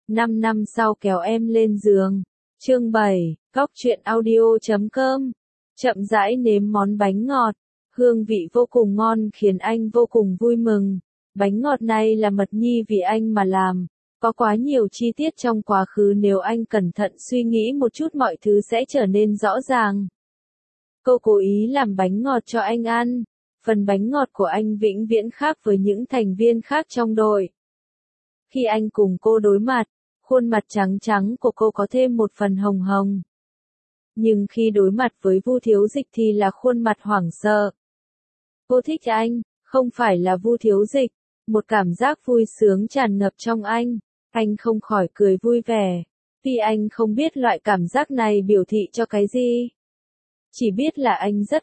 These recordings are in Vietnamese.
5 năm sau kéo em lên giường. Chương 7, Cóc truyện audio.com. Chậm rãi nếm món bánh ngọt, hương vị vô cùng ngon khiến anh vô cùng vui mừng. Bánh ngọt này là Mật Nhi vì anh mà làm, có quá nhiều chi tiết trong quá khứ, nếu anh cẩn thận suy nghĩ một chút mọi thứ sẽ trở nên rõ ràng. Cô cố ý làm bánh ngọt cho anh ăn, phần bánh ngọt của anh vĩnh viễn khác với những thành viên khác trong đội. Khi anh cùng cô đối mặt, khuôn mặt trắng trắng của cô có thêm một phần hồng hồng. Nhưng khi đối mặt với Vu Thiếu Dịch thì là khuôn mặt hoảng sợ. Cô thích anh, không phải là Vu Thiếu Dịch, một cảm giác vui sướng tràn ngập trong anh không khỏi cười vui vẻ, vì anh không biết loại cảm giác này biểu thị cho cái gì. Chỉ biết là anh rất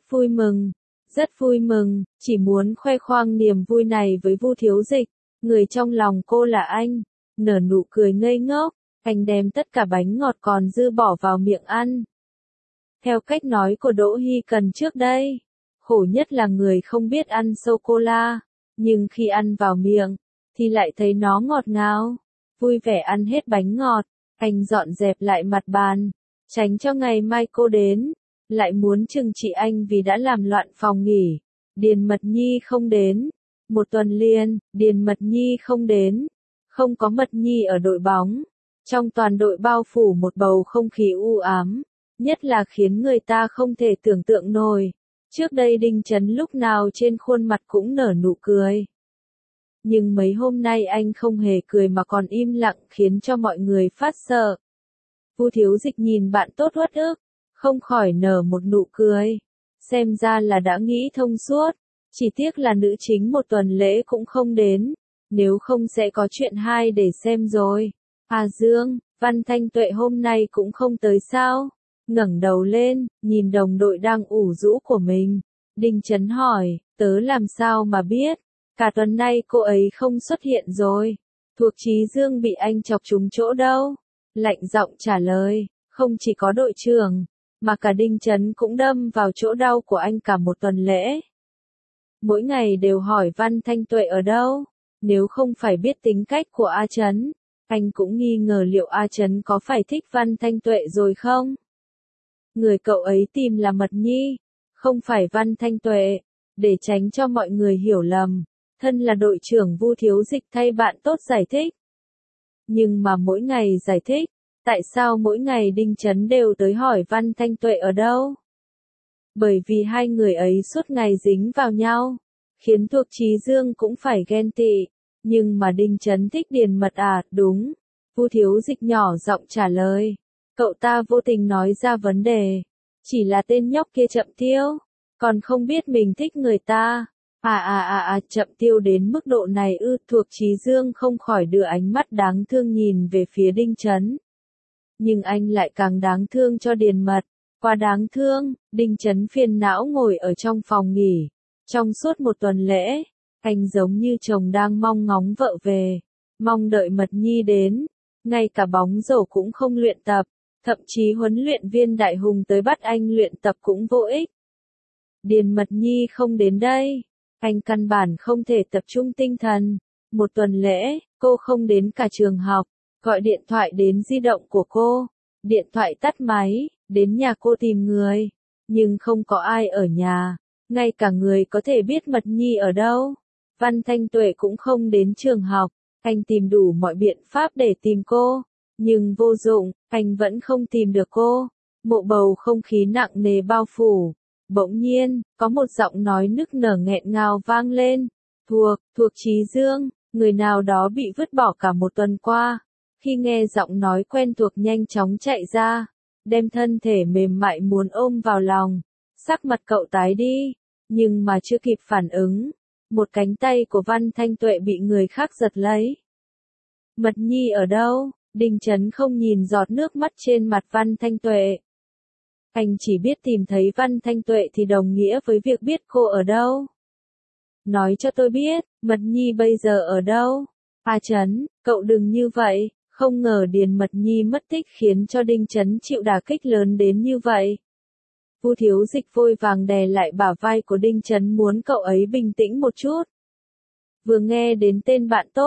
vui mừng, chỉ muốn khoe khoang niềm vui này với Vu Thiếu Dịch, người trong lòng cô là anh, nở nụ cười ngây ngốc, anh đem tất cả bánh ngọt còn dư bỏ vào miệng ăn. Theo cách nói của Đỗ Hy Cần trước đây, khổ nhất là người không biết ăn sô-cô-la, nhưng khi ăn vào miệng, thì lại thấy nó ngọt ngào. Vui vẻ ăn hết bánh ngọt, anh dọn dẹp lại mặt bàn, tránh cho ngày mai cô đến, lại muốn trừng trị anh vì đã làm loạn phòng nghỉ. Điền Mật Nhi không đến. Một tuần liền, Điền Mật Nhi không đến. Không có Mật Nhi ở đội bóng. Trong toàn đội bao phủ một bầu không khí u ám, nhất là khiến người ta không thể tưởng tượng nổi. Trước đây Đinh Chấn lúc nào trên khuôn mặt cũng nở nụ cười. Nhưng mấy hôm nay anh không hề cười mà còn im lặng khiến cho mọi người phát sợ. Vu Thiếu Dịch nhìn bạn tốt uất ức, không khỏi nở một nụ cười. Xem ra là đã nghĩ thông suốt, chỉ tiếc là nữ chính một tuần lễ cũng không đến, nếu không sẽ có chuyện hay để xem rồi. À Dương, Văn Thanh Tuệ hôm nay cũng không tới sao? Ngẩng đầu lên, nhìn đồng đội đang ủ rũ của mình. Đinh Chấn hỏi, tớ làm sao mà biết? Cả tuần nay cô ấy không xuất hiện rồi. Thuộc Chí Dương bị anh chọc trúng chỗ đâu? Lạnh giọng trả lời, không chỉ có đội trưởng, mà cả Đinh Chấn cũng đâm vào chỗ đau của anh cả một tuần lễ. Mỗi ngày đều hỏi Văn Thanh Tuệ ở đâu, nếu không phải biết tính cách của A Chấn, anh cũng nghi ngờ liệu A Chấn có phải thích Văn Thanh Tuệ rồi không? Người cậu ấy tìm là Mật Nhi, không phải Văn Thanh Tuệ, để tránh cho mọi người hiểu lầm. Thân là đội trưởng Vu Thiếu Dịch thay bạn tốt giải thích. Nhưng mà mỗi ngày giải thích, tại sao mỗi ngày Đinh Chấn đều tới hỏi Văn Thanh Tuệ ở đâu? Bởi vì hai người ấy suốt ngày dính vào nhau, khiến Thuộc Chí Dương cũng phải ghen tị. Nhưng mà Đinh Chấn thích Điền Mật à? Đúng. Vu Thiếu Dịch nhỏ giọng trả lời. Cậu ta vô tình nói ra vấn đề. Chỉ là tên nhóc kia chậm tiêu, còn không biết mình thích người ta. Chậm tiêu đến mức độ này ư? Thuộc Chí Dương không khỏi đưa ánh mắt đáng thương nhìn về phía Đinh Chấn. Nhưng anh lại càng đáng thương cho Điền Mật. Quá đáng thương, Đinh Chấn phiền não ngồi ở trong phòng nghỉ. Trong suốt một tuần lễ, anh giống như chồng đang mong ngóng vợ về, mong đợi Mật Nhi đến. Ngay cả bóng rổ cũng không luyện tập, thậm chí huấn luyện viên Đại Hùng tới bắt anh luyện tập cũng vô ích. Điền Mật Nhi không đến đây, anh căn bản không thể tập trung tinh thần. Một tuần lễ, cô không đến cả trường học, gọi điện thoại đến di động của cô, điện thoại tắt máy, đến nhà cô tìm người, nhưng không có ai ở nhà, ngay cả người có thể biết Mật Nhi ở đâu. Văn Thanh Tuệ cũng không đến trường học, anh tìm đủ mọi biện pháp để tìm cô, nhưng vô dụng, anh vẫn không tìm được cô. Một bầu không khí nặng nề bao phủ. Bỗng nhiên, có một giọng nói nức nở nghẹn ngào vang lên. Thuộc Chí Dương, người nào đó bị vứt bỏ cả một tuần qua. Khi nghe giọng nói quen thuộc nhanh chóng chạy ra, đem thân thể mềm mại muốn ôm vào lòng. Sắc mặt cậu tái đi, nhưng mà chưa kịp phản ứng, một cánh tay của Văn Thanh Tuệ bị người khác giật lấy. Mật Nhi ở đâu? Đinh Chấn không nhìn giọt nước mắt trên mặt Văn Thanh Tuệ. Anh chỉ biết tìm thấy Văn Thanh Tuệ thì đồng nghĩa với việc biết cô ở đâu. Nói cho tôi biết, Mật Nhi bây giờ ở đâu? A Chấn, cậu đừng như vậy. Không ngờ Điền Mật Nhi mất tích khiến cho Đinh Chấn chịu đả kích lớn đến như vậy. Vu Thiếu Dịch vội vàng đè lại bả vai của Đinh Chấn muốn cậu ấy bình tĩnh một chút. Vừa nghe đến tên bạn tốt,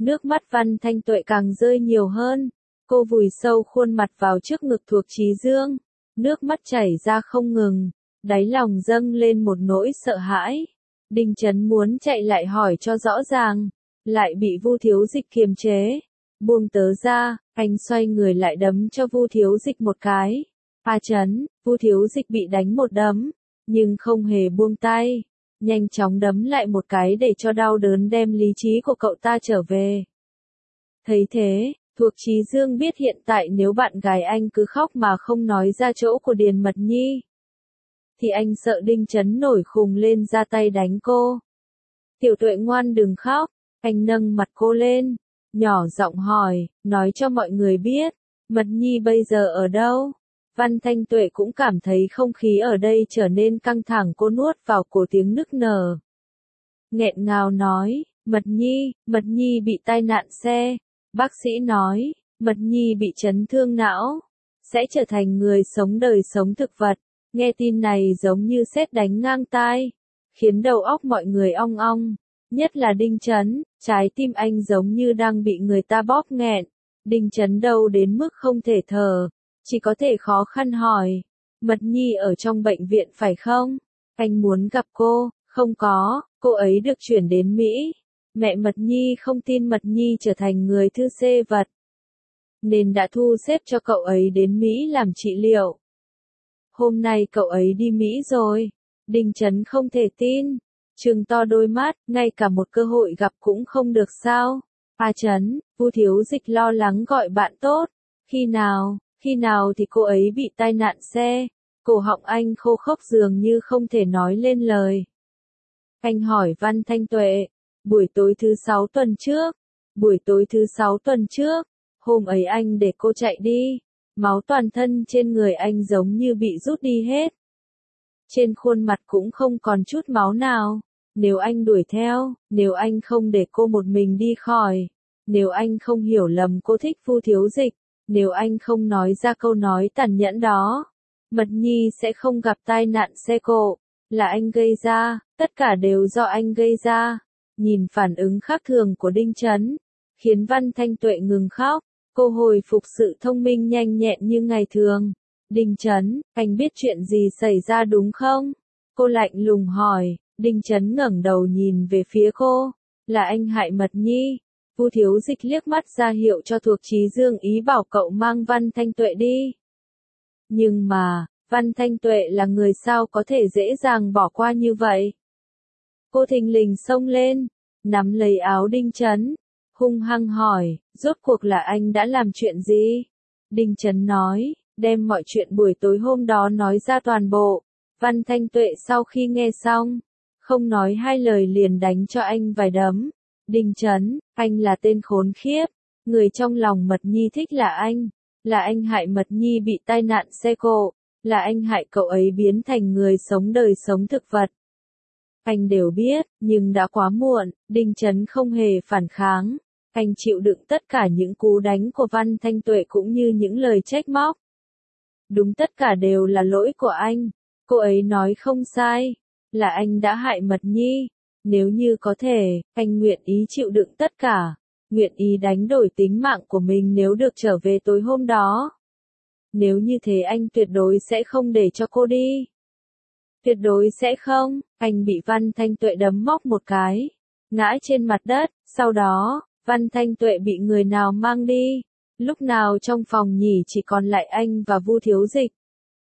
Nước mắt Văn Thanh Tuệ càng rơi nhiều hơn. Cô vùi sâu khuôn mặt vào trước ngực Thuộc Chí Dương. Nước mắt chảy ra không ngừng. Đáy lòng dâng lên một nỗi sợ hãi. Đinh Chấn muốn chạy lại hỏi cho rõ ràng. Lại bị Vu Thiếu Dịch kiềm chế. Buông tớ ra, anh xoay người lại đấm cho Vu Thiếu Dịch một cái. A Chấn, Vu Thiếu Dịch bị đánh một đấm, nhưng không hề buông tay. Nhanh chóng đấm lại một cái để cho đau đớn đem lý trí của cậu ta trở về. Thấy thế, Thuộc Chí Dương biết hiện tại nếu bạn gái anh cứ khóc mà không nói ra chỗ của Điền Mật Nhi, thì anh sợ Đinh Chấn nổi khùng lên ra tay đánh cô. Tiểu Tuệ ngoan đừng khóc, anh nâng mặt cô lên, nhỏ giọng hỏi, nói cho mọi người biết, Mật Nhi bây giờ ở đâu? Văn Thanh Tuệ cũng cảm thấy không khí ở đây trở nên căng thẳng, cô nuốt vào cổ tiếng nức nở. Nghẹn ngào nói, Mật Nhi bị tai nạn xe. Bác sĩ nói, Mật Nhi bị chấn thương não, sẽ trở thành người sống đời sống thực vật. Nghe tin này giống như sét đánh ngang tai, khiến đầu óc mọi người ong ong, nhất là Đinh Chấn, trái tim anh giống như đang bị người ta bóp nghẹn. Đinh Chấn đau đến mức không thể thở, chỉ có thể khó khăn hỏi, Mật Nhi ở trong bệnh viện phải không? Anh muốn gặp cô, không có, cô ấy được chuyển đến Mỹ. Mẹ Mật Nhi không tin Mật Nhi trở thành người thư xê vật, nên đã thu xếp cho cậu ấy đến Mỹ làm trị liệu. Hôm nay cậu ấy đi Mỹ rồi. Đinh Chấn không thể tin, trừng to đôi mắt, ngay cả một cơ hội gặp cũng không được sao? A Chấn, Vu Thiếu Dịch lo lắng gọi bạn tốt. Khi nào thì cô ấy bị tai nạn xe? Cổ họng anh khô khốc dường như không thể nói lên lời. Anh hỏi Văn Thanh Tuệ, buổi tối thứ 6 tuần trước, hôm ấy anh để cô chạy đi, máu toàn thân trên người anh giống như bị rút đi hết. Trên khuôn mặt cũng không còn chút máu nào. Nếu anh đuổi theo, nếu anh không để cô một mình đi khỏi, nếu anh không hiểu lầm cô thích Vu Thiếu Dịch, nếu anh không nói ra câu nói tàn nhẫn đó, Mật Nhi sẽ không gặp tai nạn xe cộ. Là anh gây ra, tất cả đều do anh gây ra. Nhìn phản ứng khác thường của Đinh Chấn, khiến Văn Thanh Tuệ ngừng khóc. Cô hồi phục sự thông minh nhanh nhẹn như ngày thường. Đinh Chấn, anh biết chuyện gì xảy ra đúng không? Cô lạnh lùng hỏi. Đinh Chấn ngẩng đầu nhìn về phía cô. Là anh hại Mật Nhi. Vu Thiếu Dịch liếc mắt ra hiệu cho Thuộc Chí Dương ý bảo cậu mang Văn Thanh Tuệ đi. Nhưng mà, Văn Thanh Tuệ là người sao có thể dễ dàng bỏ qua như vậy? Cô thình lình xông lên, nắm lấy áo Đinh Chấn, hung hăng hỏi, rốt cuộc là anh đã làm chuyện gì? Đinh Chấn nói, đem mọi chuyện buổi tối hôm đó nói ra toàn bộ. Văn Thanh Tuệ sau khi nghe xong, không nói hai lời liền đánh cho anh vài đấm. Đinh Chấn, anh là tên khốn khiếp, người trong lòng Mật Nhi thích là anh hại Mật Nhi bị tai nạn xe cộ, là anh hại cậu ấy biến thành người sống đời sống thực vật. Anh đều biết, nhưng đã quá muộn. Đinh Chấn không hề phản kháng. Anh chịu đựng tất cả những cú đánh của Văn Thanh Tuệ cũng như những lời trách móc. Đúng, tất cả đều là lỗi của anh. Cô ấy nói không sai, là anh đã hại Mật Nhi. Nếu như có thể, anh nguyện ý chịu đựng tất cả, nguyện ý đánh đổi tính mạng của mình nếu được trở về tối hôm đó. Nếu như thế anh tuyệt đối sẽ không để cho cô đi. Tuyệt đối sẽ không. Anh bị Văn Thanh Tuệ đấm móc một cái, ngã trên mặt đất. Sau đó, Văn Thanh Tuệ bị người nào mang đi? Lúc nào trong phòng nhỉ chỉ còn lại anh và Vu Thiếu Dịch.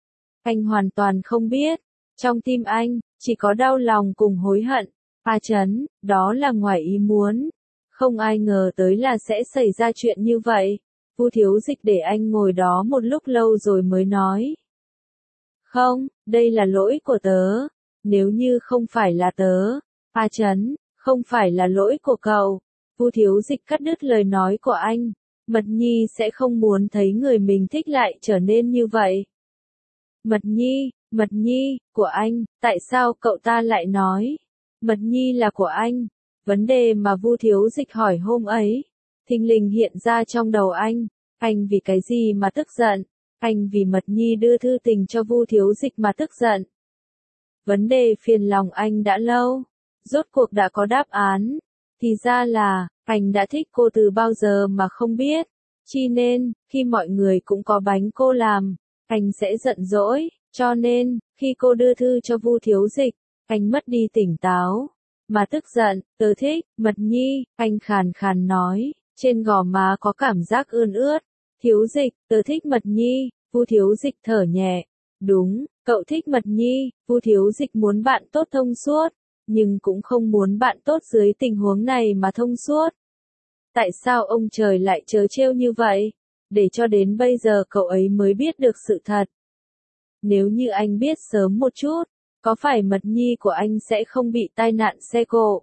Anh hoàn toàn không biết. Trong tim anh, chỉ có đau lòng cùng hối hận. A Chấn, đó là ngoài ý muốn. Không ai ngờ tới là sẽ xảy ra chuyện như vậy. Vu Thiếu Dịch để anh ngồi đó một lúc lâu rồi mới nói. Không, đây là lỗi của tớ. Nếu như không phải là tớ, A Chấn, không phải là lỗi của cậu. Vu Thiếu Dịch cắt đứt lời nói của anh. Mật Nhi sẽ không muốn thấy người mình thích lại trở nên như vậy. Mật Nhi, của anh, tại sao cậu ta lại nói? Mật Nhi là của anh. Vấn đề mà Vu Thiếu Dịch hỏi hôm ấy, thình lình hiện ra trong đầu anh. Anh vì cái gì mà tức giận? Anh vì Mật Nhi đưa thư tình cho Vu Thiếu Dịch mà tức giận. Vấn đề phiền lòng anh đã lâu, rốt cuộc đã có đáp án. Thì ra là, anh đã thích cô từ bao giờ mà không biết. Chi nên, khi mọi người cũng có bánh cô làm, anh sẽ giận dỗi. Cho nên, khi cô đưa thư cho Vu Thiếu Dịch, anh mất đi tỉnh táo. Mà tức giận, tớ thích, Mật Nhi, anh khàn khàn nói, trên gò má có cảm giác ươn ướt. Thiếu Dịch, tớ thích Mật Nhi, Vu Thiếu Dịch thở nhẹ. Đúng, cậu thích Mật Nhi, Vu Thiếu Dịch muốn bạn tốt thông suốt, nhưng cũng không muốn bạn tốt dưới tình huống này mà thông suốt. Tại sao ông trời lại trớ trêu như vậy? Để cho đến bây giờ cậu ấy mới biết được sự thật. Nếu như anh biết sớm một chút, có phải Mật Nhi của anh sẽ không bị tai nạn xe cộ?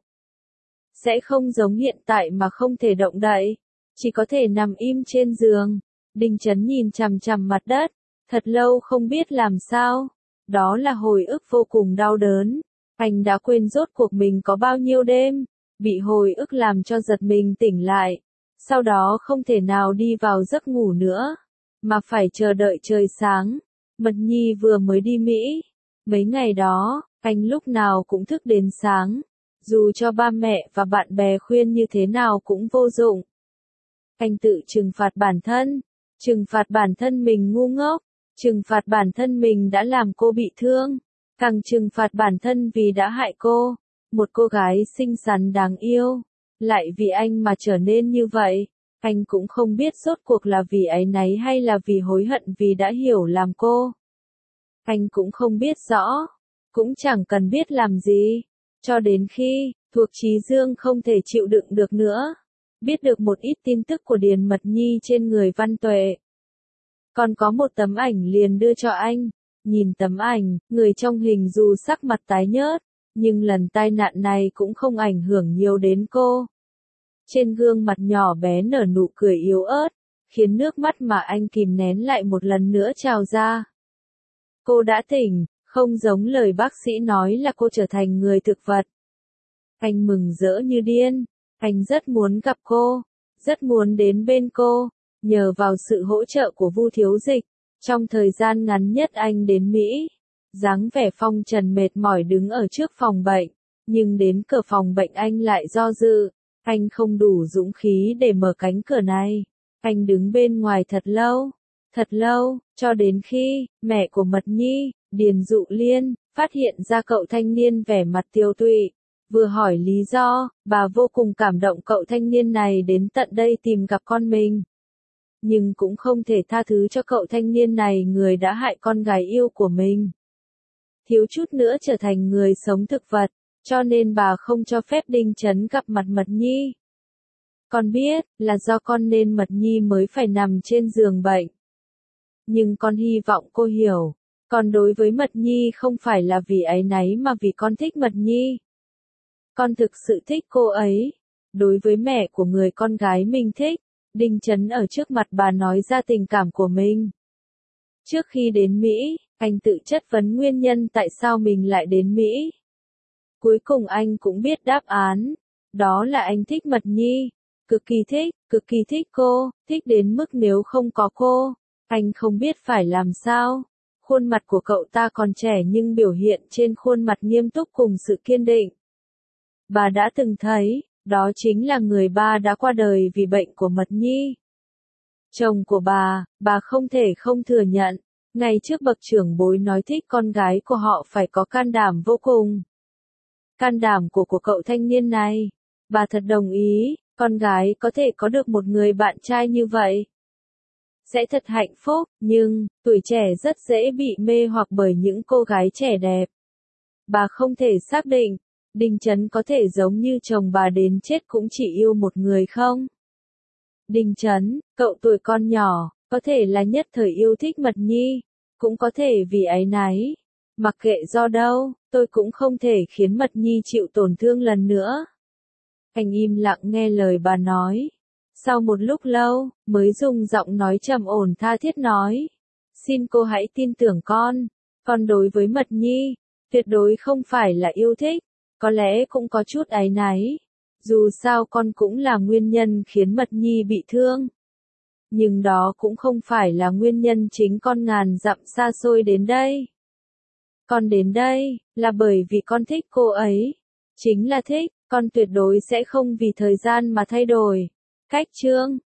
Sẽ không giống hiện tại mà không thể động đậy, chỉ có thể nằm im trên giường. Đinh Chấn nhìn chằm chằm mặt đất, thật lâu không biết làm sao. Đó là hồi ức vô cùng đau đớn. Anh đã quên rốt cuộc mình có bao nhiêu đêm, bị hồi ức làm cho giật mình tỉnh lại. Sau đó không thể nào đi vào giấc ngủ nữa, mà phải chờ đợi trời sáng. Mật Nhi vừa mới đi Mỹ. Mấy ngày đó, anh lúc nào cũng thức đến sáng. Dù cho ba mẹ và bạn bè khuyên như thế nào cũng vô dụng. Anh tự trừng phạt bản thân. Trừng phạt bản thân mình ngu ngốc. Trừng phạt bản thân mình đã làm cô bị thương. Càng trừng phạt bản thân vì đã hại cô. Một cô gái xinh xắn đáng yêu. Lại vì anh mà trở nên như vậy. Anh cũng không biết rốt cuộc là vì áy náy hay là vì hối hận vì đã hiểu làm cô. Anh cũng không biết rõ. Cũng chẳng cần biết làm gì. Cho đến khi, Thuộc Chí Dương không thể chịu đựng được nữa. Biết được một ít tin tức của Điền Mật Nhi trên người Văn Tuệ. Còn có một tấm ảnh liền đưa cho anh. Nhìn tấm ảnh, người trong hình dù sắc mặt tái nhợt, nhưng lần tai nạn này cũng không ảnh hưởng nhiều đến cô. Trên gương mặt nhỏ bé nở nụ cười yếu ớt, khiến nước mắt mà anh kìm nén lại một lần nữa trào ra. Cô đã tỉnh, không giống lời bác sĩ nói là cô trở thành người thực vật. Anh mừng rỡ như điên, anh rất muốn gặp cô, rất muốn đến bên cô, nhờ vào sự hỗ trợ của Vu Thiếu Dịch. Trong thời gian ngắn nhất anh đến Mỹ, dáng vẻ phong trần mệt mỏi đứng ở trước phòng bệnh, nhưng đến cửa phòng bệnh anh lại do dự, anh không đủ dũng khí để mở cánh cửa này. Anh đứng bên ngoài thật lâu, cho đến khi mẹ của Mật Nhi, Điền Dụ Liên, phát hiện ra cậu thanh niên vẻ mặt tiêu tụy. Vừa hỏi lý do, bà vô cùng cảm động cậu thanh niên này đến tận đây tìm gặp con mình. Nhưng cũng không thể tha thứ cho cậu thanh niên này người đã hại con gái yêu của mình. Thiếu chút nữa trở thành người sống thực vật, cho nên bà không cho phép Đinh Chấn gặp mặt Mật Nhi. Con biết, là do con nên Mật Nhi mới phải nằm trên giường bệnh. Nhưng con hy vọng cô hiểu, còn đối với Mật Nhi không phải là vì áy náy mà vì con thích Mật Nhi. Con thực sự thích cô ấy. Đối với mẹ của người con gái mình thích, Đinh Chấn ở trước mặt bà nói ra tình cảm của mình. Trước khi đến Mỹ, anh tự chất vấn nguyên nhân tại sao mình lại đến Mỹ. Cuối cùng anh cũng biết đáp án. Đó là anh thích Mật Nhi. Cực kỳ thích cô, thích đến mức nếu không có cô, anh không biết phải làm sao. Khuôn mặt của cậu ta còn trẻ nhưng biểu hiện trên khuôn mặt nghiêm túc cùng sự kiên định. Bà đã từng thấy, đó chính là người ba đã qua đời vì bệnh của Mật Nhi. Chồng của bà không thể không thừa nhận, ngay trước bậc trưởng bối nói thích con gái của họ phải có can đảm vô cùng. Can đảm của cậu thanh niên này, bà thật đồng ý, con gái có thể có được một người bạn trai như vậy. Sẽ thật hạnh phúc, nhưng, tuổi trẻ rất dễ bị mê hoặc bởi những cô gái trẻ đẹp. Bà không thể xác định, Đinh Chấn có thể giống như chồng bà đến chết cũng chỉ yêu một người không? Đinh Chấn, cậu tuổi con nhỏ, có thể là nhất thời yêu thích Mật Nhi, cũng có thể vì áy náy. Mặc kệ do đâu, tôi cũng không thể khiến Mật Nhi chịu tổn thương lần nữa. Anh im lặng nghe lời bà nói. Sau một lúc lâu, mới dùng giọng nói trầm ổn tha thiết nói. Xin cô hãy tin tưởng con đối với Mật Nhi, tuyệt đối không phải là yêu thích, có lẽ cũng có chút áy náy. Dù sao con cũng là nguyên nhân khiến Mật Nhi bị thương. Nhưng đó cũng không phải là nguyên nhân chính con ngàn dặm xa xôi đến đây. Con đến đây, là bởi vì con thích cô ấy. Chính là thích, Con tuyệt đối sẽ không vì thời gian mà thay đổi cách chương.